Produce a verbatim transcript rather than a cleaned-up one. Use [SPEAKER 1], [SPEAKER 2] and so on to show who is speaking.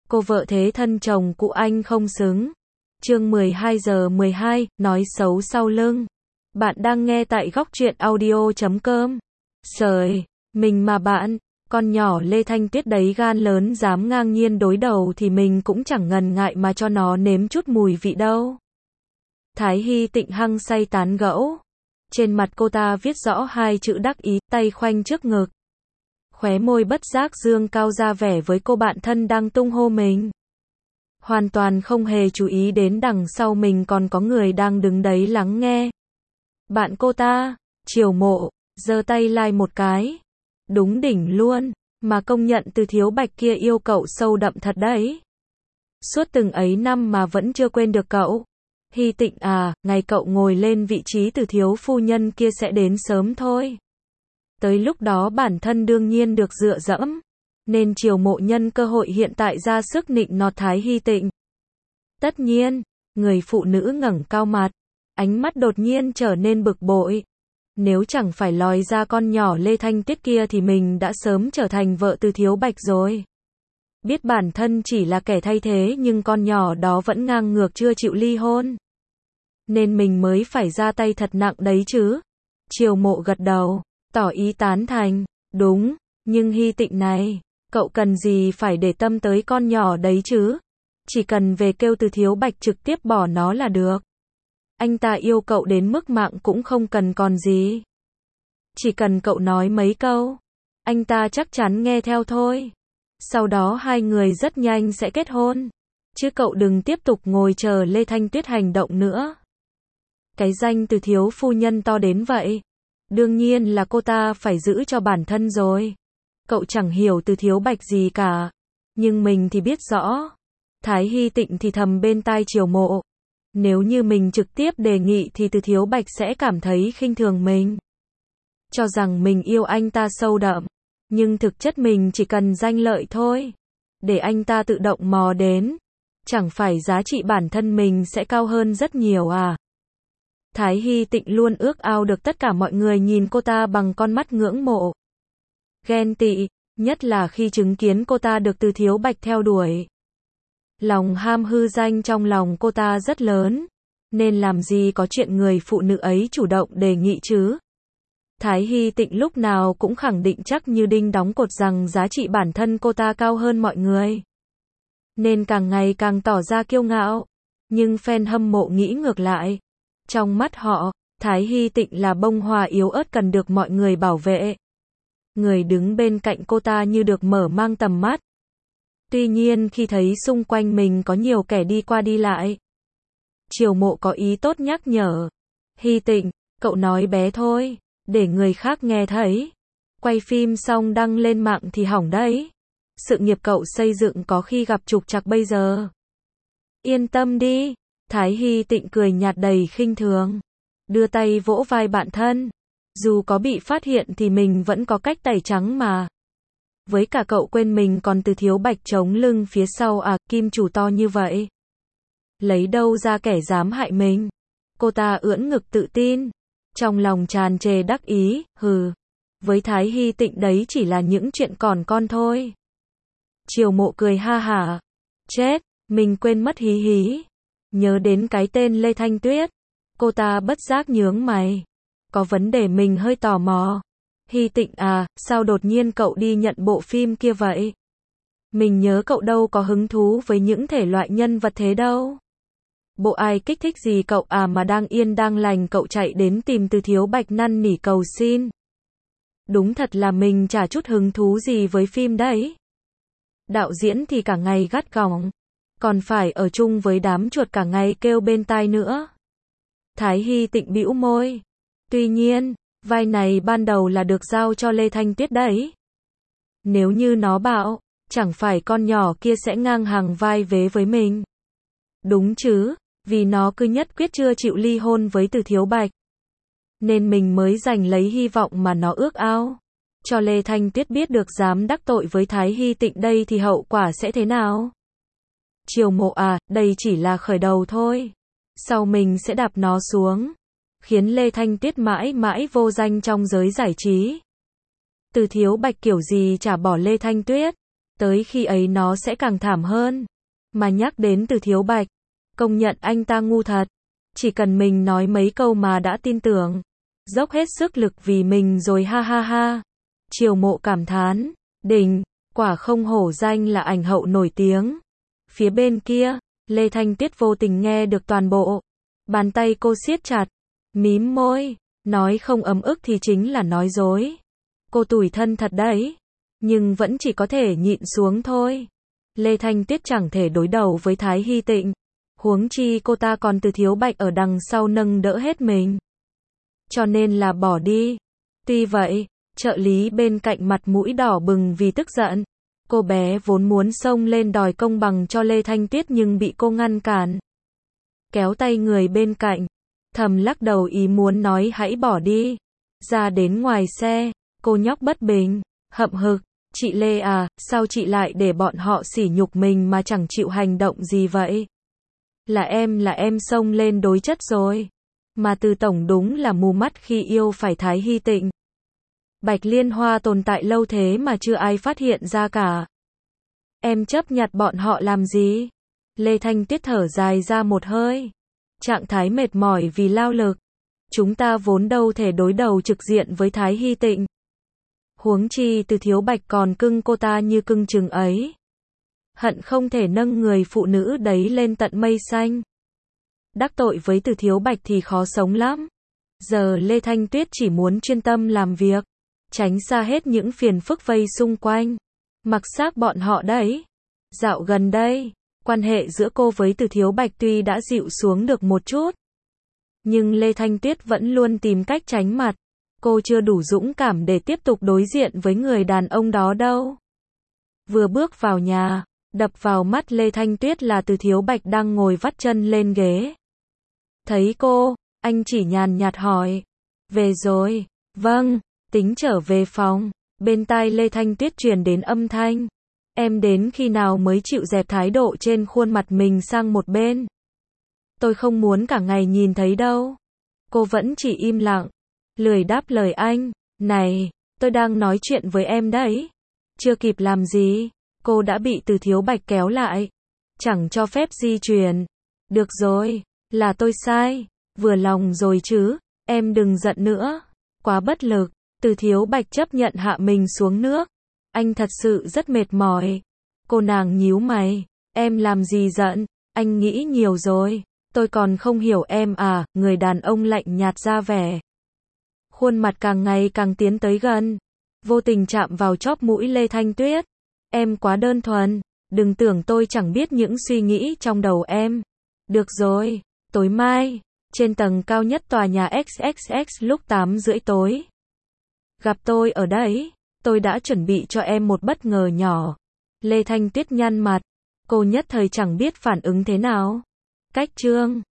[SPEAKER 1] cô vợ thế thân chồng cụ anh không xứng. Chương mười hai giờ mười hai, nói xấu sau lưng. Bạn đang nghe tại góc truyện audio chấm com. Trời, mình mà bạn, con nhỏ Lê Thanh Tuyết đấy gan lớn dám ngang nhiên đối đầu thì mình cũng chẳng ngần ngại mà cho nó nếm chút mùi vị đâu. Thái Hy Tịnh hăng say tán gẫu. Trên mặt cô ta viết rõ hai chữ đắc ý, tay khoanh trước ngực. Khóe môi bất giác dương cao ra vẻ với cô bạn thân đang tung hô mình. Hoàn toàn không hề chú ý đến đằng sau mình còn có người đang đứng đấy lắng nghe. Bạn cô ta, Triều Mộ, giơ tay like một cái. Đúng đỉnh luôn, mà công nhận Từ Thiếu Bạch kia yêu cậu sâu đậm thật đấy. Suốt từng ấy năm mà vẫn chưa quên được cậu. Hy Tịnh à, ngày cậu ngồi lên vị trí Từ Thiếu phu nhân kia sẽ đến sớm thôi. Tới lúc đó bản thân đương nhiên được dựa dẫm. Nên Triều Mộ nhân cơ hội hiện tại ra sức nịnh nọt Thái Hy Tịnh. Tất nhiên, người phụ nữ ngẩng cao mặt, ánh mắt đột nhiên trở nên bực bội. Nếu chẳng phải lòi ra con nhỏ Lê Thanh Tuyết kia thì mình đã sớm trở thành vợ Từ Thiếu Bạch rồi. Biết bản thân chỉ là kẻ thay thế nhưng con nhỏ đó vẫn ngang ngược chưa chịu ly hôn. Nên mình mới phải ra tay thật nặng đấy chứ. Triều Mộ gật đầu, tỏ ý tán thành. Đúng, nhưng Hy Tịnh này, cậu cần gì phải để tâm tới con nhỏ đấy chứ. Chỉ cần về kêu Từ Thiếu Bạch trực tiếp bỏ nó là được. Anh ta yêu cậu đến mức mạng cũng không cần còn gì. Chỉ cần cậu nói mấy câu, anh ta chắc chắn nghe theo thôi. Sau đó hai người rất nhanh sẽ kết hôn. Chứ cậu đừng tiếp tục ngồi chờ Lê Thanh Tuyết hành động nữa. Cái danh Từ Thiếu phu nhân to đến vậy. Đương nhiên là cô ta phải giữ cho bản thân rồi. Cậu chẳng hiểu Từ Thiếu Bạch gì cả. Nhưng mình thì biết rõ. Thái Hy Tịnh thì thầm bên tai Triều Mộ. Nếu như mình trực tiếp đề nghị thì Từ Thiếu Bạch sẽ cảm thấy khinh thường mình. Cho rằng mình yêu anh ta sâu đậm. Nhưng thực chất mình chỉ cần danh lợi thôi. Để anh ta tự động mò đến. Chẳng phải giá trị bản thân mình sẽ cao hơn rất nhiều à. Thái Hy Tịnh luôn ước ao được tất cả mọi người nhìn cô ta bằng con mắt ngưỡng mộ. Ghen tị, nhất là khi chứng kiến cô ta được Từ Thiếu Bạch theo đuổi. Lòng ham hư danh trong lòng cô ta rất lớn. Nên làm gì có chuyện người phụ nữ ấy chủ động đề nghị chứ. Thái Hy Tịnh lúc nào cũng khẳng định chắc như đinh đóng cột rằng giá trị bản thân cô ta cao hơn mọi người. Nên càng ngày càng tỏ ra kiêu ngạo. Nhưng fan hâm mộ nghĩ ngược lại. Trong mắt họ, Thái Hy Tịnh là bông hoa yếu ớt cần được mọi người bảo vệ. Người đứng bên cạnh cô ta như được mở mang tầm mắt. Tuy nhiên khi thấy xung quanh mình có nhiều kẻ đi qua đi lại. Triều Mộ có ý tốt nhắc nhở. Hy Tịnh, cậu nói bé thôi, để người khác nghe thấy. Quay phim xong đăng lên mạng thì hỏng đấy. Sự nghiệp cậu xây dựng có khi gặp trục trặc bây giờ. Yên tâm đi. Thái Hy Tịnh cười nhạt đầy khinh thường. Đưa tay vỗ vai bạn thân. Dù có bị phát hiện thì mình vẫn có cách tẩy trắng mà. Với cả cậu quên mình còn Từ Thiếu Bạch chống lưng phía sau à, kim chủ to như vậy. Lấy đâu ra kẻ dám hại mình. Cô ta ưỡn ngực tự tin. Trong lòng tràn trề đắc ý, hừ. Với Thái Hy Tịnh đấy chỉ là những chuyện còn con thôi. Triều Mộ cười ha hả. Chết, mình quên mất hí hí. Nhớ đến cái tên Lê Thanh Tuyết. Cô ta bất giác nhướng mày. Có vấn đề mình hơi tò mò. Hy Tịnh à, sao đột nhiên cậu đi nhận bộ phim kia vậy? Mình nhớ cậu đâu có hứng thú với những thể loại nhân vật thế đâu. Bộ ai kích thích gì cậu à mà đang yên đang lành cậu chạy đến tìm Từ Thiếu Bạch năn nỉ cầu xin. Đúng thật là mình chả chút hứng thú gì với phim đấy. Đạo diễn thì cả ngày gắt gỏng. Còn phải ở chung với đám chuột cả ngày kêu bên tai nữa. Thái Hy Tịnh bĩu môi. Tuy nhiên, vai này ban đầu là được giao cho Lê Thanh Tuyết đấy. Nếu như nó bảo, chẳng phải con nhỏ kia sẽ ngang hàng vai vế với mình. Đúng chứ, vì nó cứ nhất quyết chưa chịu ly hôn với Từ Thiếu Bạch. Nên mình mới giành lấy hy vọng mà nó ước ao. Cho Lê Thanh Tuyết biết được dám đắc tội với Thái Hy Tịnh đây thì hậu quả sẽ thế nào. Triều Mộ à, đây chỉ là khởi đầu thôi. Sau mình sẽ đạp nó xuống. Khiến Lê Thanh Tuyết mãi mãi vô danh trong giới giải trí. Từ Thiếu Bạch kiểu gì chả bỏ Lê Thanh Tuyết. tới khi ấy nó sẽ càng thảm hơn. Mà nhắc đến Từ Thiếu Bạch, công nhận anh ta ngu thật. Chỉ cần mình nói mấy câu mà đã tin tưởng. Dốc hết sức lực vì mình rồi ha ha ha. Triều Mộ cảm thán, đỉnh, quả không hổ danh là ảnh hậu nổi tiếng. Phía bên kia, Lê Thanh Tuyết vô tình nghe được toàn bộ. Bàn tay cô siết chặt, mím môi, nói không ấm ức thì chính là nói dối. Cô tủi thân thật đấy, nhưng vẫn chỉ có thể nhịn xuống thôi. Lê Thanh Tuyết chẳng thể đối đầu với Thái Hy Tịnh, huống chi cô ta còn Từ Thiếu Bạch ở đằng sau nâng đỡ hết mình. Cho nên là bỏ đi. Tuy vậy, trợ lý bên cạnh mặt mũi đỏ bừng vì tức giận. Cô bé vốn muốn xông lên đòi công bằng cho Lê Thanh Tuyết nhưng bị cô ngăn cản. Kéo tay người bên cạnh, thầm lắc đầu ý muốn nói hãy bỏ đi. Ra đến ngoài xe, cô nhóc bất bình, hậm hực, chị Lê à, sao chị lại để bọn họ sỉ nhục mình mà chẳng chịu hành động gì vậy? Là em là em xông lên đối chất rồi. Mà Từ tổng đúng là mù mắt khi yêu phải Thái Hy Tịnh. Bạch Liên Hoa tồn tại lâu thế mà chưa ai phát hiện ra cả. Em chấp nhặt bọn họ làm gì? Lê Thanh Tuyết thở dài ra một hơi. Trạng thái mệt mỏi vì lao lực. Chúng ta vốn đâu thể đối đầu trực diện với Thái Hy Tịnh. Huống chi Từ Thiếu Bạch còn cưng cô ta như cưng chừng ấy. Hận không thể nâng người phụ nữ đấy lên tận mây xanh. Đắc tội với Từ Thiếu Bạch thì khó sống lắm. Giờ Lê Thanh Tuyết chỉ muốn chuyên tâm làm việc, tránh xa hết những phiền phức vây xung quanh. Mặc xác bọn họ đấy. Dạo gần đây, quan hệ giữa cô với Từ Thiếu Bạch tuy đã dịu xuống được một chút, nhưng Lê Thanh Tuyết vẫn luôn tìm cách tránh mặt. Cô chưa đủ dũng cảm để tiếp tục đối diện với người đàn ông đó đâu. Vừa bước vào nhà, đập vào mắt Lê Thanh Tuyết là Từ Thiếu Bạch đang ngồi vắt chân lên ghế. Thấy cô, anh chỉ nhàn nhạt hỏi. Về rồi, vâng, tính trở về phòng. Bên tai Lê Thanh Tuyết truyền đến âm thanh. Em đến khi nào mới chịu dẹp thái độ trên khuôn mặt mình sang một bên? Tôi không muốn cả ngày nhìn thấy đâu. Cô vẫn chỉ im lặng, lười đáp lời anh. Này, tôi đang nói chuyện với em đấy. Chưa kịp làm gì, cô đã bị Từ Thiếu Bạch kéo lại. Chẳng cho phép di chuyển. Được rồi, là tôi sai. Vừa lòng rồi chứ, em đừng giận nữa. Quá bất lực. Từ Thiếu Bạch chấp nhận hạ mình xuống nước. Anh thật sự rất mệt mỏi. Cô nàng nhíu mày. Em làm gì giận? Anh nghĩ nhiều rồi. Tôi còn không hiểu em à, người đàn ông lạnh nhạt ra vẻ. Khuôn mặt càng ngày càng tiến tới gần. Vô tình chạm vào chóp mũi Lê Thanh Tuyết. Em quá đơn thuần. Đừng tưởng tôi chẳng biết những suy nghĩ trong đầu em. Được rồi, tối mai, trên tầng cao nhất tòa nhà ích ích ích lúc tám rưỡi tối. Gặp tôi ở đấy, tôi đã chuẩn bị cho em một bất ngờ nhỏ. Lê Thanh Tuyết nhăn mặt, cô nhất thời chẳng biết phản ứng thế nào. Cách chương